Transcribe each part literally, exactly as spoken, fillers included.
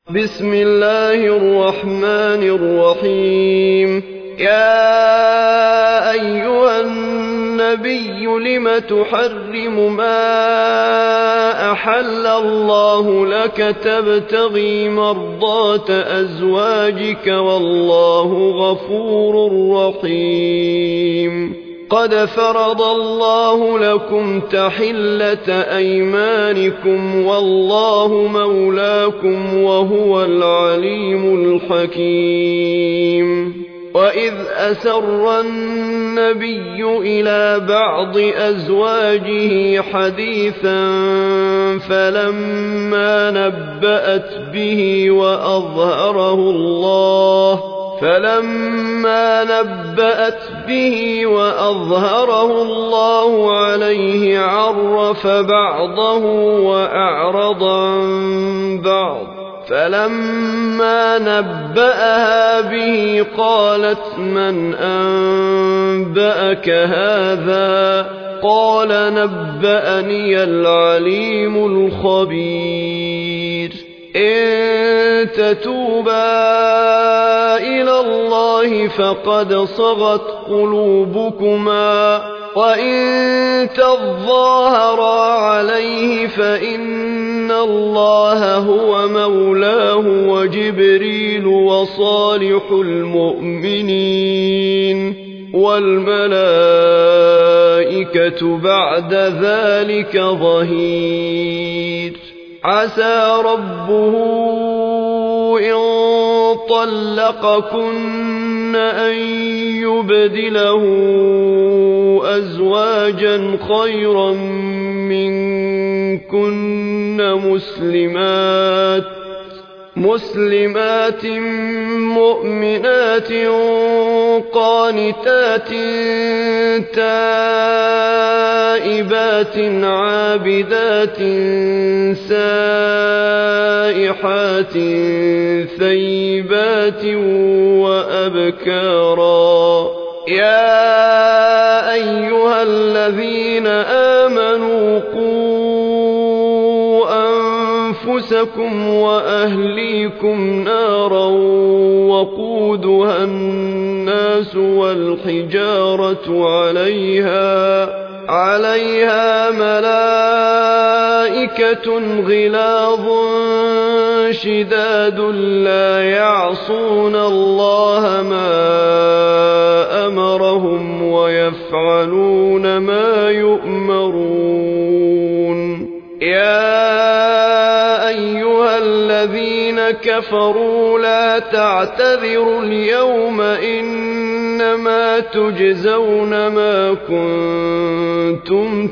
بسم الله الرحمن الرحيم. يا أيها النبي لم تحرم ما أحل الله لك تبتغي مرضات أزواجك والله غفور رحيم. قد فرض الله لكم تحلة أيمانكم والله مولاكم وهو العليم الحكيم. وإذ أسر النبي إلى بعض أزواجه حديثا فلما نبأت به وأظهره الله فلما نبأت به وأظهره الله عليه عرف بعضه وأعرض عن بعض فلما نبأها به قالت من أنبأك هذا قال نبأني العليم الخبير. إن تتوبا إلى الله فقد صغت قلوبكما وإن تظاهرا عليه فإن الله هو مولاه وجبريل وصالح المؤمنين والملائكة بعد ذلك ظهير. عسى ربه إن طلقكن أن يبدله أزواجا خيرا منكن مسلمات مسلمات مؤمنات قانتات تائبات عابدات سائحات ثيبات وأبكارا. يا أيها الذين آمنوا قوا أنفسكم وأهليكم نارا وقودها الناس والحجارة عليها عليها ملائكة غلاظ شداد لا يعصون الله ما أمرهم ويفعلون ما يؤمرون. يا أيها الذين كفروا لا تعتذروا اليوم إنما تجزون ما كنتم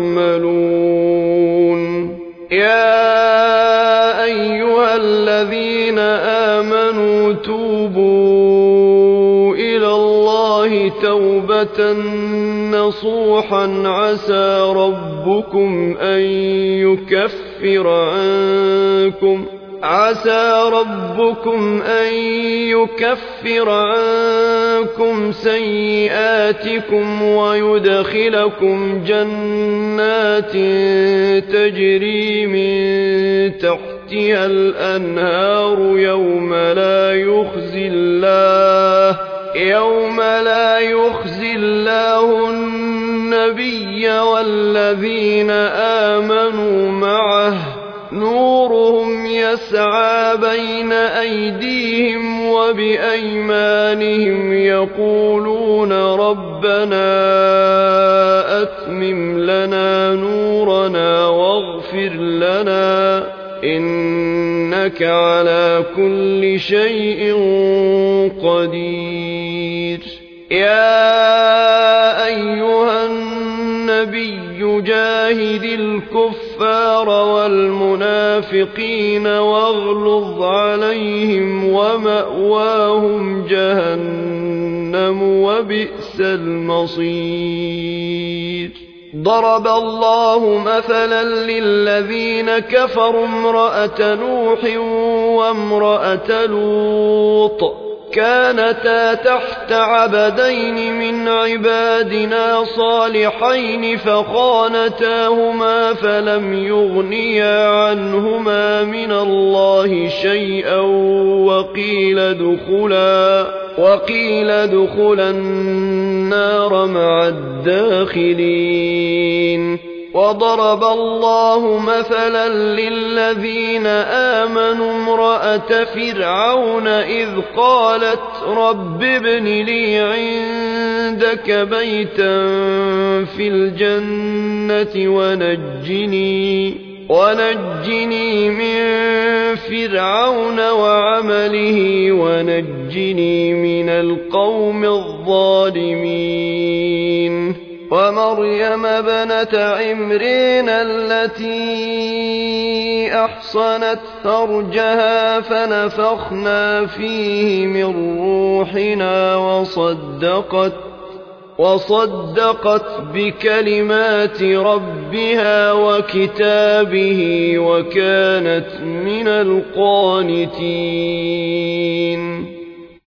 تعملون. يا أيها الذين آمنوا توبوا إلى الله توبة نصوحا عسى ربكم أن يكفر عنكم عسى ربكم أن يكفر عنكم سيئاتكم ويدخلكم جنات تجري من تحتها الأنهار يوم لا يخزي الله يوم لا يخزي الله النبي والذين آمنوا معه نورهم يسعى بين أيديهم وبأيمانهم يقولون ربنا أتمم لنا نورنا واغفر لنا إنك على كل شيء قدير. يا أيها النبي جاهد الكفار والمنافقين واغلظ عليهم ومأواهم جهنم وبئس المصير. ضرب الله مثلا للذين كفروا امرأة نوح وامرأة لوط كانتا تحت عبدين من عبادنا صالحين فخانتاهما فلم يغنيا عنهما من الله شيئا وقيل ادخلا وقيل ادخلا النار مع الداخلين. وضرب الله مثلا للذين آمنوا امرأة فرعون إذ قالت رب ابن لي عندك بيتا في الجنة ونجني, ونجني من فرعون وعمله ونجني من القوم الظالمين. ومريم ابنة عمران التي أحصنت فرجها فنفخنا فيه من روحنا وصدقت وصدقت بكلمات ربها وكتابه وكانت من القانتين.